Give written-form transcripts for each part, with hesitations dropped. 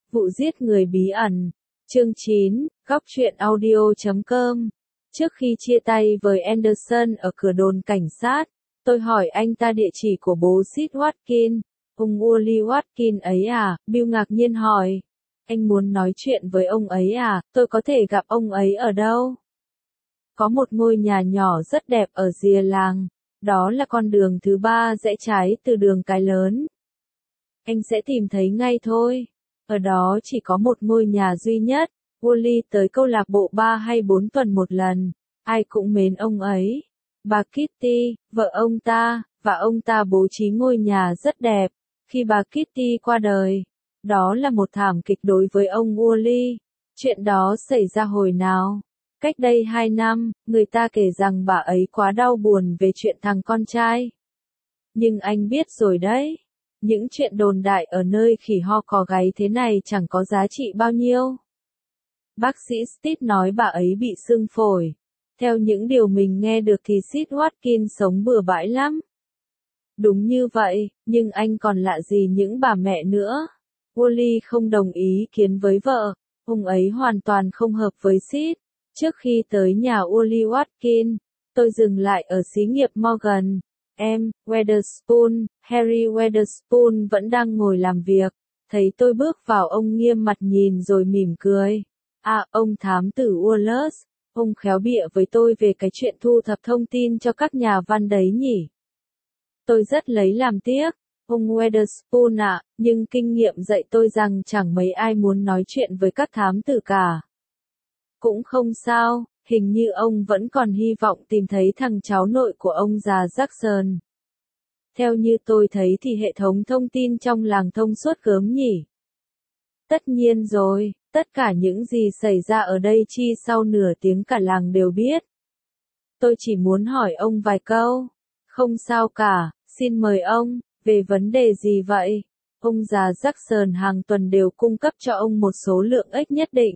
Vụ giết người bí ẩn. Chương 9, Góc truyện audio.com. Trước khi chia tay với Anderson ở cửa đồn cảnh sát, tôi hỏi anh ta địa chỉ của bố Sid Watkins. Ông Wally Watkins ấy à? Bill ngạc nhiên hỏi. Anh muốn nói chuyện với ông ấy à? Tôi có thể gặp ông ấy ở đâu? Có một ngôi nhà nhỏ rất đẹp ở rìa làng. Đó là con đường thứ 3 rẽ trái từ đường cái lớn. Anh sẽ tìm thấy ngay thôi. Ở đó chỉ có một ngôi nhà duy nhất. Wally tới câu lạc bộ 3 hay 4 tuần một lần. Ai cũng mến ông ấy. Bà Kitty, vợ ông ta, và ông ta bố trí ngôi nhà rất đẹp. Khi bà Kitty qua đời, đó là một thảm kịch đối với ông Wally. Chuyện đó xảy ra hồi nào? Cách đây 2 năm, người ta kể rằng bà ấy quá đau buồn về chuyện thằng con trai. Nhưng anh biết rồi đấy. Những chuyện đồn đại ở nơi khỉ ho cò gáy thế này chẳng có giá trị bao nhiêu. Bác sĩ Steve nói bà ấy bị xương phổi. Theo những điều mình nghe được thì Sid Watkins sống bừa bãi lắm. Đúng như vậy, nhưng anh còn lạ gì những bà mẹ nữa. Wally không đồng ý kiến với vợ. Ông ấy hoàn toàn không hợp với Sid. Trước khi tới nhà Wally Watkins, tôi dừng lại ở xí nghiệp Morgan. Weatherspoon, Harry Weatherspoon vẫn đang ngồi làm việc. Thấy tôi bước vào ông nghiêm mặt nhìn rồi mỉm cười. À, ông thám tử Wallace, ông khéo bịa với tôi về cái chuyện thu thập thông tin cho các nhà văn đấy nhỉ? Tôi rất lấy làm tiếc, ông Weatherspoon ạ, nhưng kinh nghiệm dạy tôi rằng chẳng mấy ai muốn nói chuyện với các thám tử cả. Cũng không sao. Hình như ông vẫn còn hy vọng tìm thấy thằng cháu nội của ông già Jackson. Theo như tôi thấy thì hệ thống thông tin trong làng thông suốt gớm nhỉ. Tất nhiên rồi, tất cả những gì xảy ra ở đây chi sau nửa tiếng cả làng đều biết. Tôi chỉ muốn hỏi ông vài câu. Không sao cả, xin mời ông, về vấn đề gì vậy? Ông già Jackson hàng tuần đều cung cấp cho ông một số lượng ếch nhất định.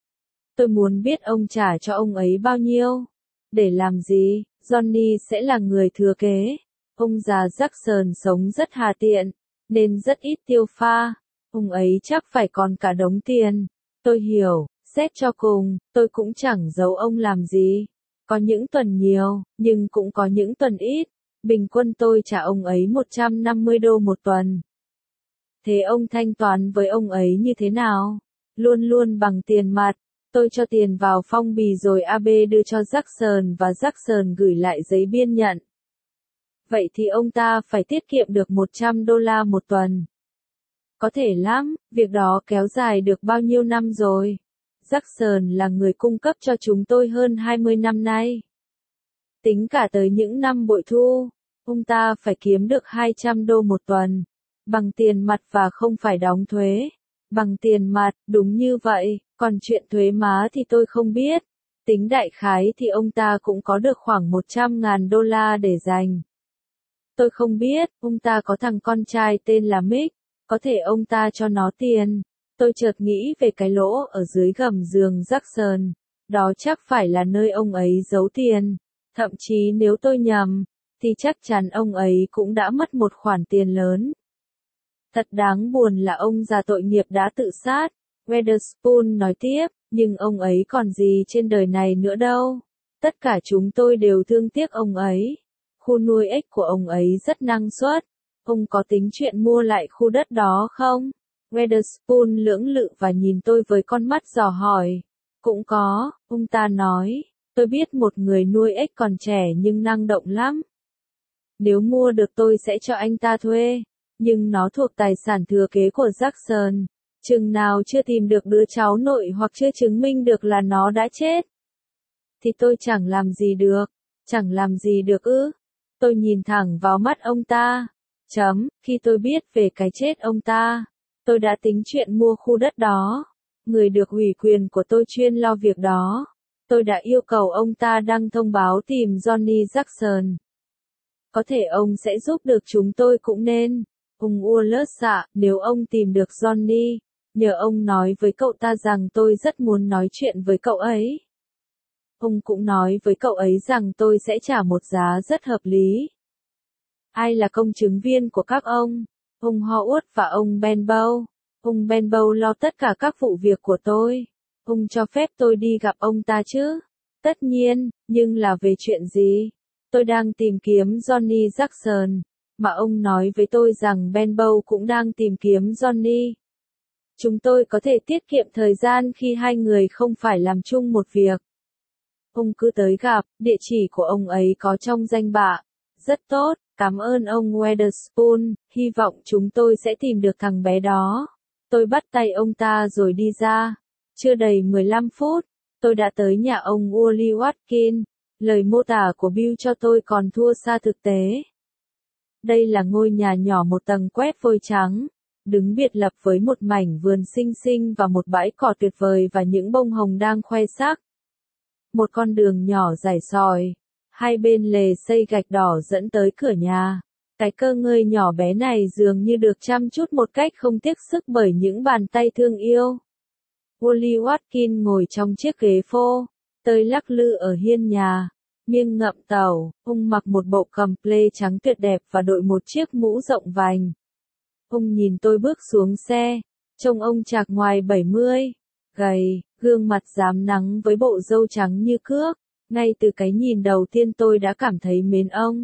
Tôi muốn biết ông trả cho ông ấy bao nhiêu. Để làm gì? Johnny sẽ là người thừa kế. Ông già Jackson sống rất hà tiện, nên rất ít tiêu pha. Ông ấy chắc phải còn cả đống tiền. Tôi hiểu, xét cho cùng, tôi cũng chẳng giấu ông làm gì. Có những tuần nhiều, nhưng cũng có những tuần ít. Bình quân tôi trả ông ấy 150 đô một tuần. Thế ông thanh toán với ông ấy như thế nào? Luôn luôn bằng tiền mặt. Tôi cho tiền vào phong bì rồi AB đưa cho Jackson và Jackson gửi lại giấy biên nhận. Vậy thì ông ta phải tiết kiệm được 100 đô la một tuần. Có thể lắm, việc đó kéo dài được bao nhiêu năm rồi? Jackson là người cung cấp cho chúng tôi hơn 20 năm nay. Tính cả tới những năm bội thu, ông ta phải kiếm được 200 đô một tuần. Bằng tiền mặt và không phải đóng thuế. Bằng tiền mặt, đúng như vậy, còn chuyện thuế má thì tôi không biết. Tính đại khái thì ông ta cũng có được khoảng 100.000 đô la để dành. Tôi không biết, ông ta có thằng con trai tên là Mick, có thể ông ta cho nó tiền. Tôi chợt nghĩ về cái lỗ ở dưới gầm giường Jackson. Đó chắc phải là nơi ông ấy giấu tiền. Thậm chí nếu tôi nhầm, thì chắc chắn ông ấy cũng đã mất một khoản tiền lớn. Thật đáng buồn là ông già tội nghiệp đã tự sát. Weatherspoon nói tiếp, nhưng ông ấy còn gì trên đời này nữa đâu. Tất cả chúng tôi đều thương tiếc ông ấy. Khu nuôi ếch của ông ấy rất năng suất. Ông có tính chuyện mua lại khu đất đó không? Weatherspoon lưỡng lự và nhìn tôi với con mắt dò hỏi. Cũng có, ông ta nói. Tôi biết một người nuôi ếch còn trẻ nhưng năng động lắm. Nếu mua được tôi sẽ cho anh ta thuê. Nhưng nó thuộc tài sản thừa kế của Jackson. Chừng nào chưa tìm được đứa cháu nội hoặc chưa chứng minh được là nó đã chết, thì tôi chẳng làm gì được. Chẳng làm gì được ư? Tôi nhìn thẳng vào mắt ông ta. Khi tôi biết về cái chết ông ta, tôi đã tính chuyện mua khu đất đó. Người được ủy quyền của tôi chuyên lo việc đó. Tôi đã yêu cầu ông ta đăng thông báo tìm Johnny Jackson. Có thể ông sẽ giúp được chúng tôi cũng nên. Ông Wallace ạ, nếu ông tìm được Johnny, nhờ ông nói với cậu ta rằng tôi rất muốn nói chuyện với cậu ấy. Ông cũng nói với cậu ấy rằng tôi sẽ trả một giá rất hợp lý. Ai là công chứng viên của các ông? Ông Howard và ông Benbow. Ông Benbow lo tất cả các vụ việc của tôi. Ông cho phép tôi đi gặp ông ta chứ? Tất nhiên, nhưng là về chuyện gì? Tôi đang tìm kiếm Johnny Jackson, mà ông nói với tôi rằng Benbow cũng đang tìm kiếm Johnny. Chúng tôi có thể tiết kiệm thời gian khi hai người không phải làm chung một việc. Ông cứ tới gặp, địa chỉ của ông ấy có trong danh bạ. Rất tốt, cảm ơn ông Weatherspoon, hy vọng chúng tôi sẽ tìm được thằng bé đó. Tôi bắt tay ông ta rồi đi ra. Chưa đầy 15 phút, tôi đã tới nhà ông Wally Watkins. Lời mô tả của Bill cho tôi còn thua xa thực tế. Đây là ngôi nhà nhỏ một tầng quét vôi trắng, đứng biệt lập với một mảnh vườn xinh xinh và một bãi cỏ tuyệt vời và những bông hồng đang khoe sắc. Một con đường nhỏ dài sỏi, hai bên lề xây gạch đỏ dẫn tới cửa nhà. Cái cơ ngơi nhỏ bé này dường như được chăm chút một cách không tiếc sức bởi những bàn tay thương yêu. Wally Watkins ngồi trong chiếc ghế phô, tơi lắc lư ở hiên nhà, miêng ngậm tàu. Ông mặc một bộ cầm plê trắng tuyệt đẹp và đội một chiếc mũ rộng vành. Ông nhìn tôi bước xuống xe, trông ông chạc ngoài 70, gầy, gương mặt rám nắng với bộ râu trắng như cước. Ngay từ cái nhìn đầu tiên tôi đã cảm thấy mến ông.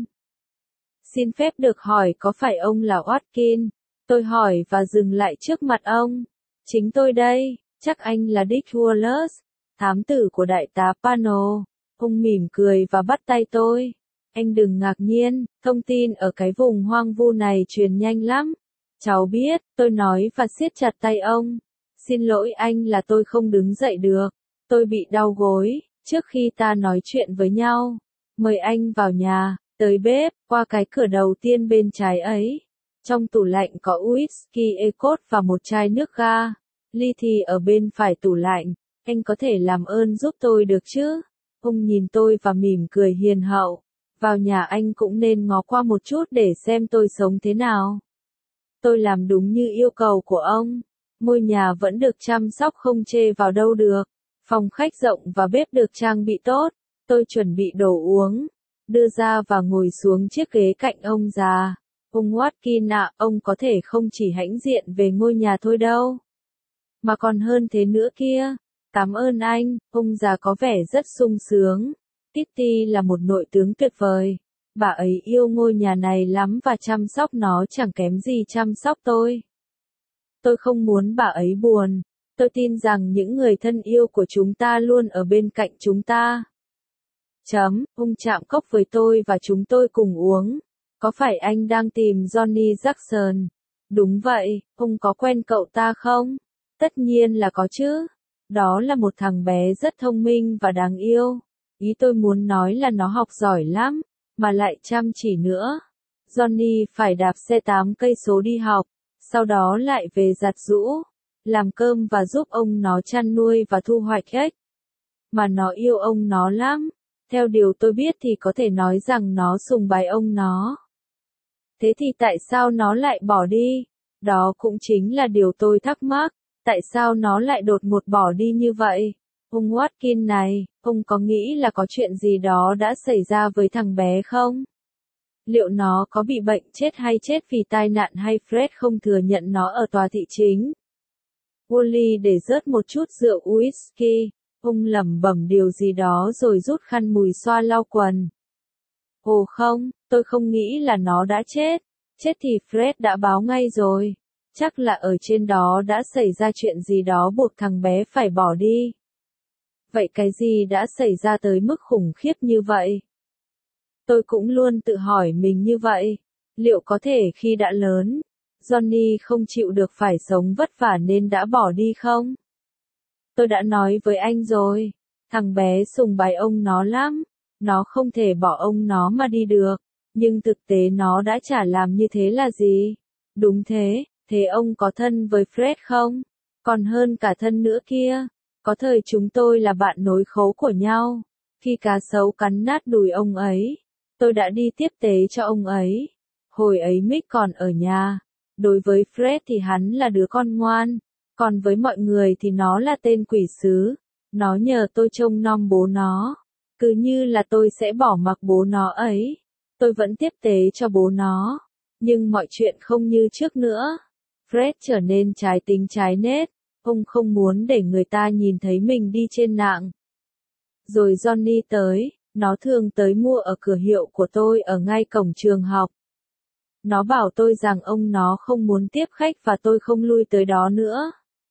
Xin phép được hỏi có phải ông là Watkins? Tôi hỏi và dừng lại trước mặt ông. Chính tôi đây, chắc anh là Dick Wallace, thám tử của đại tá Pano. Ông mỉm cười và bắt tay tôi. Anh đừng ngạc nhiên, thông tin ở cái vùng hoang vu này truyền nhanh lắm. Cháu biết, tôi nói và siết chặt tay ông. Xin lỗi anh là tôi không đứng dậy được. Tôi bị đau gối, trước khi ta nói chuyện với nhau. Mời anh vào nhà, tới bếp, qua cái cửa đầu tiên bên trái ấy. Trong tủ lạnh có whisky Ecot và một chai nước ga. Ly thì ở bên phải tủ lạnh. Anh có thể làm ơn giúp tôi được chứ? Ông nhìn tôi và mỉm cười hiền hậu. Vào nhà anh cũng nên ngó qua một chút để xem tôi sống thế nào. Tôi làm đúng như yêu cầu của ông. Ngôi nhà vẫn được chăm sóc không chê vào đâu được. Phòng khách rộng và bếp được trang bị tốt. Tôi chuẩn bị đồ uống, đưa ra và ngồi xuống chiếc ghế cạnh ông già. Ông Watkins ạ, ông có thể không chỉ hãnh diện về ngôi nhà thôi đâu, mà còn hơn thế nữa kia. Cảm ơn anh, ông già có vẻ rất sung sướng. Kitty là một nội tướng tuyệt vời. Bà ấy yêu ngôi nhà này lắm và chăm sóc nó chẳng kém gì chăm sóc tôi. Tôi không muốn bà ấy buồn. Tôi tin rằng những người thân yêu của chúng ta luôn ở bên cạnh chúng ta. Ông chạm cốc với tôi và chúng tôi cùng uống. Có phải anh đang tìm Johnny Jackson? Đúng vậy, ông có quen cậu ta không? Tất nhiên là có chứ. Đó là một thằng bé rất thông minh và đáng yêu. Ý tôi muốn nói là nó học giỏi lắm, mà lại chăm chỉ nữa. Johnny phải đạp xe 8 cây số đi học, sau đó lại về giặt giũ, làm cơm và giúp ông nó chăn nuôi và thu hoạch ếch. Mà nó yêu ông nó lắm. Theo điều tôi biết thì có thể nói rằng nó sùng bái ông nó. Thế thì tại sao nó lại bỏ đi? Đó cũng chính là điều tôi thắc mắc. Tại sao nó lại đột ngột bỏ đi như vậy? Ông Watkins này, ông có nghĩ là có chuyện gì đó đã xảy ra với thằng bé không? Liệu nó có bị bệnh chết hay chết vì tai nạn hay Fred không thừa nhận nó ở tòa thị chính? Wally để rớt một chút rượu whisky. Ông lẩm bẩm điều gì đó rồi rút khăn mùi xoa lau quần. Ồ không, tôi không nghĩ là nó đã chết. Chết thì Fred đã báo ngay rồi. Chắc là ở trên đó đã xảy ra chuyện gì đó buộc thằng bé phải bỏ đi. Vậy cái gì đã xảy ra tới mức khủng khiếp như vậy? Tôi cũng luôn tự hỏi mình như vậy. Liệu có thể khi đã lớn, Johnny không chịu được phải sống vất vả nên đã bỏ đi không? Tôi đã nói với anh rồi, thằng bé sùng bái ông nó lắm, nó không thể bỏ ông nó mà đi được, nhưng thực tế nó đã chả làm như thế là gì? Đúng thế, thế ông có thân với Fred không? Còn hơn cả thân nữa kia, có thời chúng tôi là bạn nối khố của nhau, khi cá sấu cắn nát đùi ông ấy, tôi đã đi tiếp tế cho ông ấy. Hồi ấy Mick còn ở nhà, đối với Fred thì hắn là đứa con ngoan. Còn với mọi người thì nó là tên quỷ sứ. Nó nhờ tôi trông nom bố nó. Cứ như là tôi sẽ bỏ mặc bố nó ấy. Tôi vẫn tiếp tế cho bố nó. Nhưng mọi chuyện không như trước nữa. Fred trở nên trái tính trái nết. Ông không muốn để người ta nhìn thấy mình đi trên nạng. Rồi Johnny tới, nó thường tới mua ở cửa hiệu của tôi ở ngay cổng trường học. Nó bảo tôi rằng ông nó không muốn tiếp khách và tôi không lui tới đó nữa.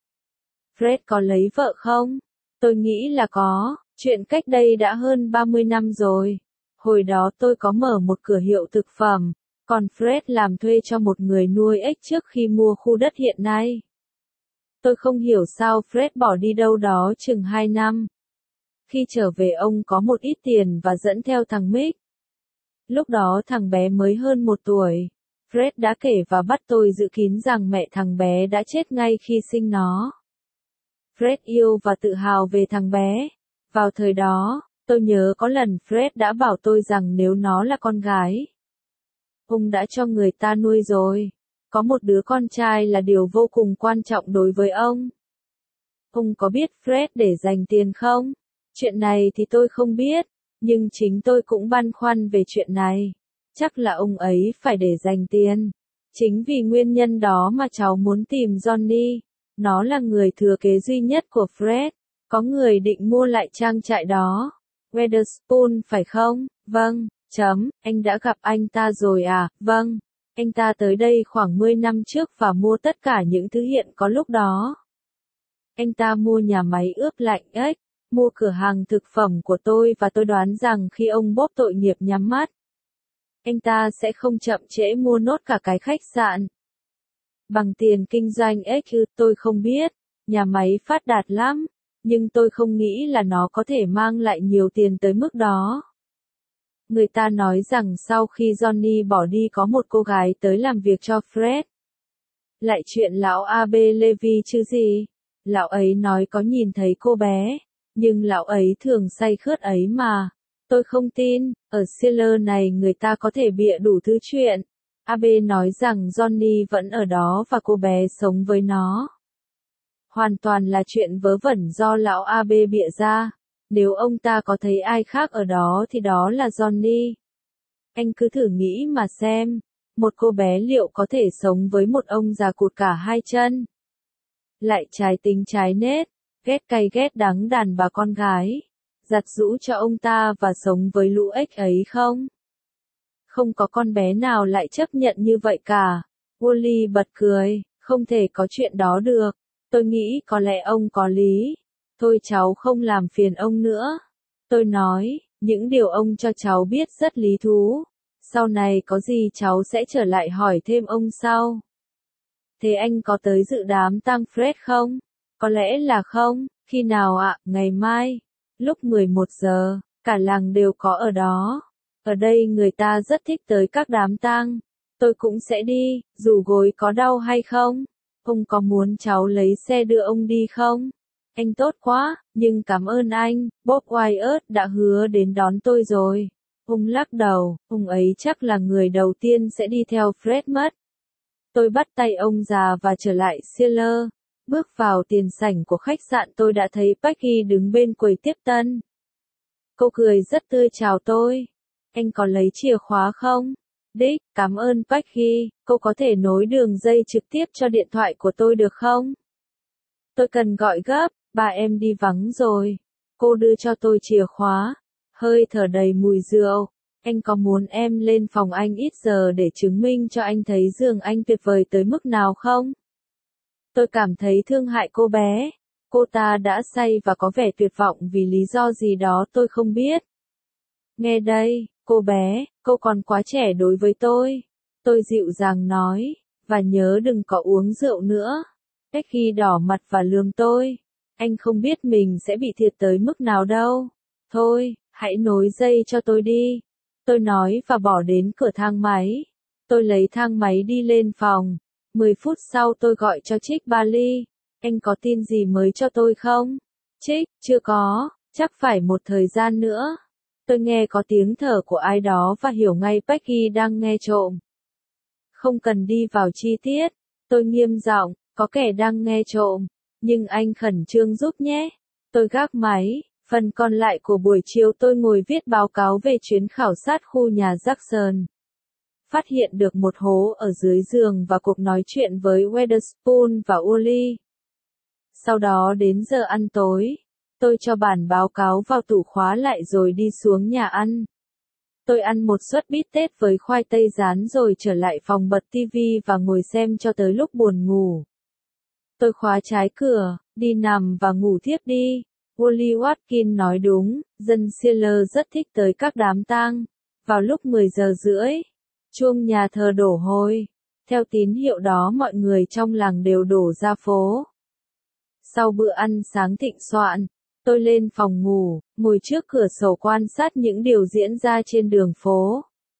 Fred có lấy vợ không? Tôi nghĩ là có, chuyện cách đây đã hơn 30 năm rồi. Hồi đó tôi có mở một cửa hiệu thực phẩm, còn Fred làm thuê cho một người nuôi ếch trước khi mua khu đất hiện nay. Tôi không hiểu sao Fred bỏ đi đâu đó chừng 2 năm. Khi trở về ông có một ít tiền và dẫn theo thằng Mick. Lúc đó thằng bé mới hơn 1 tuổi. Fred đã kể và bắt tôi giữ kín rằng mẹ thằng bé đã chết ngay khi sinh nó. Fred yêu và tự hào về thằng bé. Vào thời đó, tôi nhớ có lần Fred đã bảo tôi rằng nếu nó là con gái, ông đã cho người ta nuôi rồi. Có một đứa con trai là điều vô cùng quan trọng đối với ông. Ông có biết Fred để dành tiền không? Chuyện này thì tôi không biết, nhưng chính tôi cũng băn khoăn về chuyện này. Chắc là ông ấy phải để dành tiền. Chính vì nguyên nhân đó mà cháu muốn tìm Johnny. Nó là người thừa kế duy nhất của Fred. Có người định mua lại trang trại đó. Weatherspoon phải không? Vâng. Anh đã gặp anh ta rồi à? Vâng. Anh ta tới đây khoảng 10 năm trước và mua tất cả những thứ hiện có lúc đó. Anh ta mua nhà máy ướp lạnh ếch, mua cửa hàng thực phẩm của tôi và tôi đoán rằng khi ông Bob tội nghiệp nhắm mắt, anh ta sẽ không chậm trễ mua nốt cả cái khách sạn. Bằng tiền kinh doanh ếch ư, tôi không biết, nhà máy phát đạt lắm, nhưng tôi không nghĩ là nó có thể mang lại nhiều tiền tới mức đó. Người ta nói rằng sau khi Johnny bỏ đi có một cô gái tới làm việc cho Fred. Lại chuyện lão A.B. Levy chứ gì? Lão ấy nói có nhìn thấy cô bé, nhưng lão ấy thường say khướt ấy mà. Tôi không tin, ở Sealer này người ta có thể bịa đủ thứ chuyện. A.B. nói rằng Johnny vẫn ở đó và cô bé sống với nó. Hoàn toàn là chuyện vớ vẩn do lão A.B. bịa ra. Nếu ông ta có thấy ai khác ở đó thì đó là Johnny. Anh cứ thử nghĩ mà xem, một cô bé liệu có thể sống với một ông già cụt cả 2 chân? Lại trái tính trái nết, ghét cay ghét đắng đàn bà con gái, giặt giũ cho ông ta và sống với lũ ếch ấy không? Không có con bé nào lại chấp nhận như vậy cả. Wally bật cười, không thể có chuyện đó được. Tôi nghĩ có lẽ ông có lý. Thôi cháu không làm phiền ông nữa. Tôi nói, những điều ông cho cháu biết rất lý thú. Sau này có gì cháu sẽ trở lại hỏi thêm ông sau. Thế anh có tới dự đám tang Fred không? Có lẽ là không. Khi nào ạ? Ngày mai. Lúc 11 giờ, cả làng đều có ở đó. Ở đây người ta rất thích tới các đám tang. Tôi cũng sẽ đi, dù gối có đau hay không. Ông có muốn cháu lấy xe đưa ông đi không? Anh tốt quá, nhưng cảm ơn anh, Bob Wyatt đã hứa đến đón tôi rồi. Ông lắc đầu, ông ấy chắc là người đầu tiên sẽ đi theo Fred mất. Tôi bắt tay ông già và trở lại Sealer. Bước vào tiền sảnh của khách sạn tôi đã thấy Becky đứng bên quầy tiếp tân. Cô cười rất tươi chào tôi. Anh có lấy chìa khóa không? Dick, cảm ơn Becky, cô có thể nối đường dây trực tiếp cho điện thoại của tôi được không? Tôi cần gọi gấp, bà em đi vắng rồi. Cô đưa cho tôi chìa khóa. Hơi thở đầy mùi rượu. Anh có muốn em lên phòng anh ít giờ để chứng minh cho anh thấy giường anh tuyệt vời tới mức nào không? Tôi cảm thấy thương hại cô bé. Cô ta đã say và có vẻ tuyệt vọng vì lý do gì đó tôi không biết. Nghe đây, cô bé, cô còn quá trẻ đối với tôi. Tôi dịu dàng nói, và nhớ đừng có uống rượu nữa. Becky đỏ mặt và lườm tôi. Anh không biết mình sẽ bị thiệt tới mức nào đâu. Thôi, hãy nối dây cho tôi đi. Tôi nói và bỏ đến cửa thang máy. Tôi lấy thang máy đi lên phòng. 10 phút sau tôi gọi cho Chick Bailey. Anh có tin gì mới cho tôi không? Chick, chưa có, chắc phải một thời gian nữa. Tôi nghe có tiếng thở của ai đó và hiểu ngay Becky đang nghe trộm. Không cần đi vào chi tiết. Tôi nghiêm giọng, có kẻ đang nghe trộm. Nhưng anh khẩn trương giúp nhé. Tôi gác máy. Phần còn lại của buổi chiều tôi ngồi viết báo cáo về chuyến khảo sát khu nhà Jackson. phát hiện được một hố ở dưới giường và cuộc nói chuyện với Witherspoon và Uli. Sau đó đến giờ ăn tối, tôi cho bản báo cáo vào tủ khóa lại rồi đi xuống nhà ăn. Tôi ăn một suất bít tết với khoai tây rán rồi trở lại phòng bật tivi và ngồi xem cho tới lúc buồn ngủ. Tôi khóa trái cửa, đi nằm và ngủ thiếp đi. Wally Watkins nói đúng, dân Seattle rất thích tới các đám tang. Vào lúc 10 giờ rưỡi, chuông nhà thờ đổ hồi. Theo tín hiệu đó mọi người trong làng đều đổ ra phố. Sau bữa ăn sáng thịnh soạn, tôi lên phòng ngủ, ngồi trước cửa sổ quan sát những điều diễn ra trên đường phố.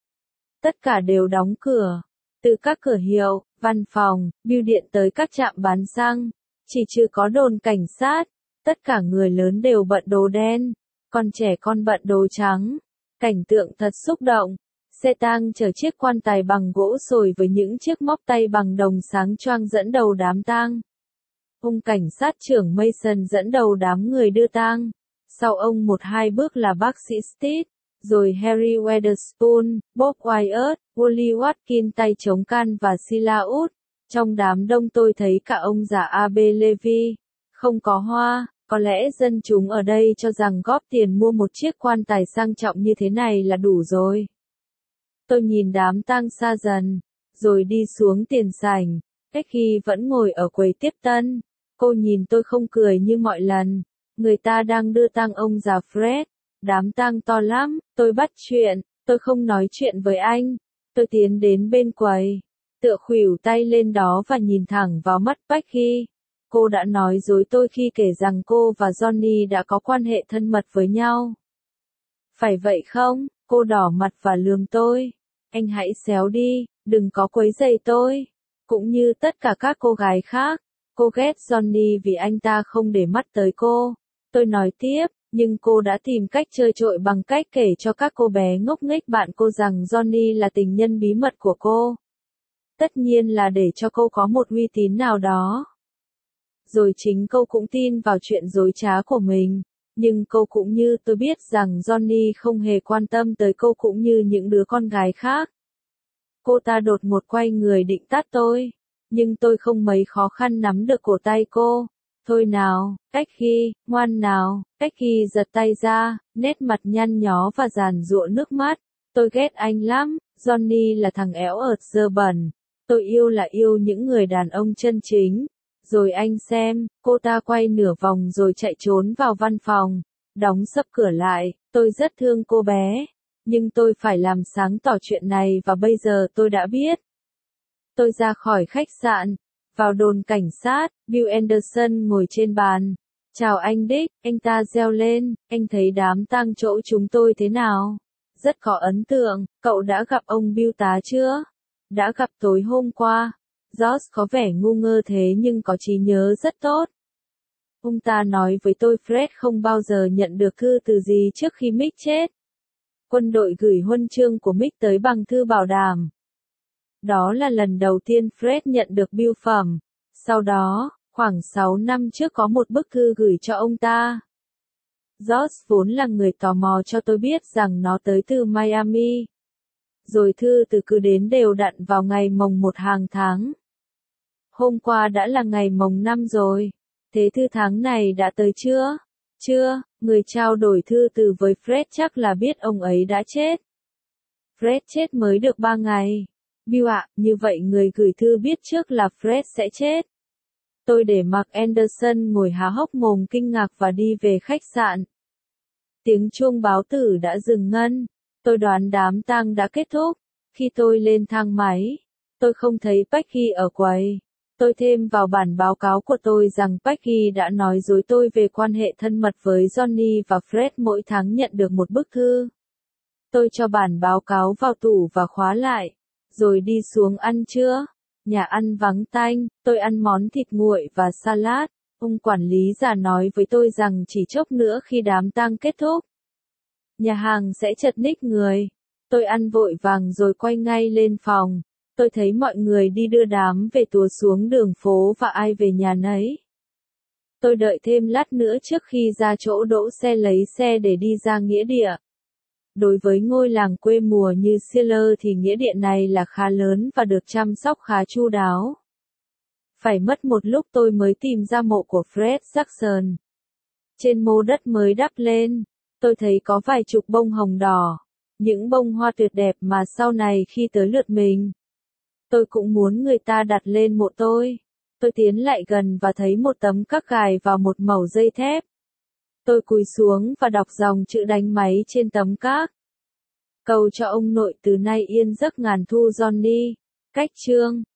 Tất cả đều đóng cửa, từ các cửa hiệu, văn phòng, bưu điện tới các trạm bán xăng, chỉ trừ có đồn cảnh sát, tất cả người lớn đều bận đồ đen, còn trẻ con bận đồ trắng. Cảnh tượng thật xúc động. Xe tang chở chiếc quan tài bằng gỗ sồi với những chiếc móc tay bằng đồng sáng choang dẫn đầu đám tang. Ông cảnh sát trưởng Mason dẫn đầu đám người đưa tang. Sau ông 1-2 bước là bác sĩ Steve, rồi Harry Witherspoon, Bob Wyatt, Wally Watkins tay chống can và Sheila Wood. Trong đám đông tôi thấy cả ông già A.B. Levy. Không có hoa, có lẽ dân chúng ở đây cho rằng góp tiền mua một chiếc quan tài sang trọng như thế này là đủ rồi. Tôi nhìn đám tang xa dần, rồi đi xuống tiền sảnh. Becky vẫn ngồi ở quầy tiếp tân. Cô nhìn tôi không cười như mọi lần. Người ta đang đưa tang ông già Fred. Đám tang to lắm, tôi bắt chuyện, tôi không nói chuyện với anh. Tôi tiến đến bên quầy, tựa khuỷu tay lên đó và nhìn thẳng vào mắt Becky. Cô đã nói dối tôi khi kể rằng cô và Johnny đã có quan hệ thân mật với nhau. Phải vậy không? Cô đỏ mặt và lườm tôi. Anh hãy xéo đi, đừng có quấy rầy tôi. Cũng như tất cả các cô gái khác, cô ghét Johnny vì anh ta không để mắt tới cô. Tôi nói tiếp, nhưng cô đã tìm cách chơi trội bằng cách kể cho các cô bé ngốc nghếch bạn cô rằng Johnny là tình nhân bí mật của cô. Tất nhiên là để cho cô có một uy tín nào đó. Rồi chính cô cũng tin vào chuyện dối trá của mình. Nhưng cô cũng như tôi biết rằng Johnny không hề quan tâm tới cô cũng như những đứa con gái khác. Cô ta đột ngột quay người định tát tôi. Nhưng tôi không mấy khó khăn nắm được cổ tay cô. Thôi nào, Becky, ngoan nào. Becky giật tay ra, nét mặt nhăn nhó và giàn giụa nước mắt. Tôi ghét anh lắm, Johnny là thằng éo ợt dơ bẩn. Tôi yêu là yêu những người đàn ông chân chính. Rồi anh xem, cô ta quay nửa vòng rồi chạy trốn vào văn phòng, đóng sập cửa lại. Tôi rất thương cô bé, nhưng tôi phải làm sáng tỏ chuyện này và bây giờ tôi đã biết. Tôi ra khỏi khách sạn, vào đồn cảnh sát. Bill Anderson ngồi trên bàn. Chào anh Dick, anh ta reo lên, anh thấy đám tang chỗ chúng tôi thế nào? Rất có ấn tượng, cậu đã gặp ông Bill tá chưa? Đã gặp tối hôm qua. George có vẻ ngu ngơ thế nhưng có trí nhớ rất tốt. Ông ta nói với tôi Fred không bao giờ nhận được thư từ gì trước khi Mick chết. Quân đội gửi huân chương của Mick tới bằng thư bảo đảm. Đó là lần đầu tiên Fred nhận được bưu phẩm. Sau đó, khoảng 6 năm trước có một bức thư gửi cho ông ta. George vốn là người tò mò cho tôi biết rằng nó tới từ Miami. Rồi thư từ cứ đến đều đặn vào ngày mồng 1 hàng tháng. Hôm qua đã là ngày mồng 5 rồi. Thế thư tháng này đã tới chưa? Chưa, người trao đổi thư từ với Fred chắc là biết ông ấy đã chết. Fred chết mới được 3 ngày. Bill ạ, như vậy người gửi thư biết trước là Fred sẽ chết. Tôi để mặc Anderson ngồi há hốc mồm kinh ngạc và đi về khách sạn. Tiếng chuông báo tử đã dừng ngân. Tôi đoán đám tang đã kết thúc. Khi tôi lên thang máy, tôi không thấy Becky ở quầy. Tôi thêm vào bản báo cáo của tôi rằng Becky đã nói dối tôi về quan hệ thân mật với Johnny và Fred mỗi tháng nhận được một bức thư. Tôi cho bản báo cáo vào tủ và khóa lại, rồi đi xuống ăn trưa. Nhà ăn vắng tanh, tôi ăn món thịt nguội và salad. Ông quản lý già nói với tôi rằng chỉ chốc nữa khi đám tang kết thúc, nhà hàng sẽ chật ních người. Tôi ăn vội vàng rồi quay ngay lên phòng. Tôi thấy mọi người đi đưa đám về tùa xuống đường phố và ai về nhà nấy. Tôi đợi thêm lát nữa trước khi ra chỗ đỗ xe lấy xe để đi ra nghĩa địa. Đối với ngôi làng quê mùa như Sealer thì nghĩa địa này là khá lớn và được chăm sóc khá chu đáo. Phải mất một lúc tôi mới tìm ra mộ của Fred Jackson. Trên mô đất mới đắp lên, tôi thấy có vài chục bông hồng đỏ, những bông hoa tuyệt đẹp mà sau này khi tới lượt mình, tôi cũng muốn người ta đặt lên mộ tôi. Tôi tiến lại gần và thấy một tấm các gài vào một mẩu dây thép. Tôi cúi xuống và đọc dòng chữ đánh máy trên tấm các. Cầu cho ông nội từ nay yên giấc ngàn thu Johnny. Cách chương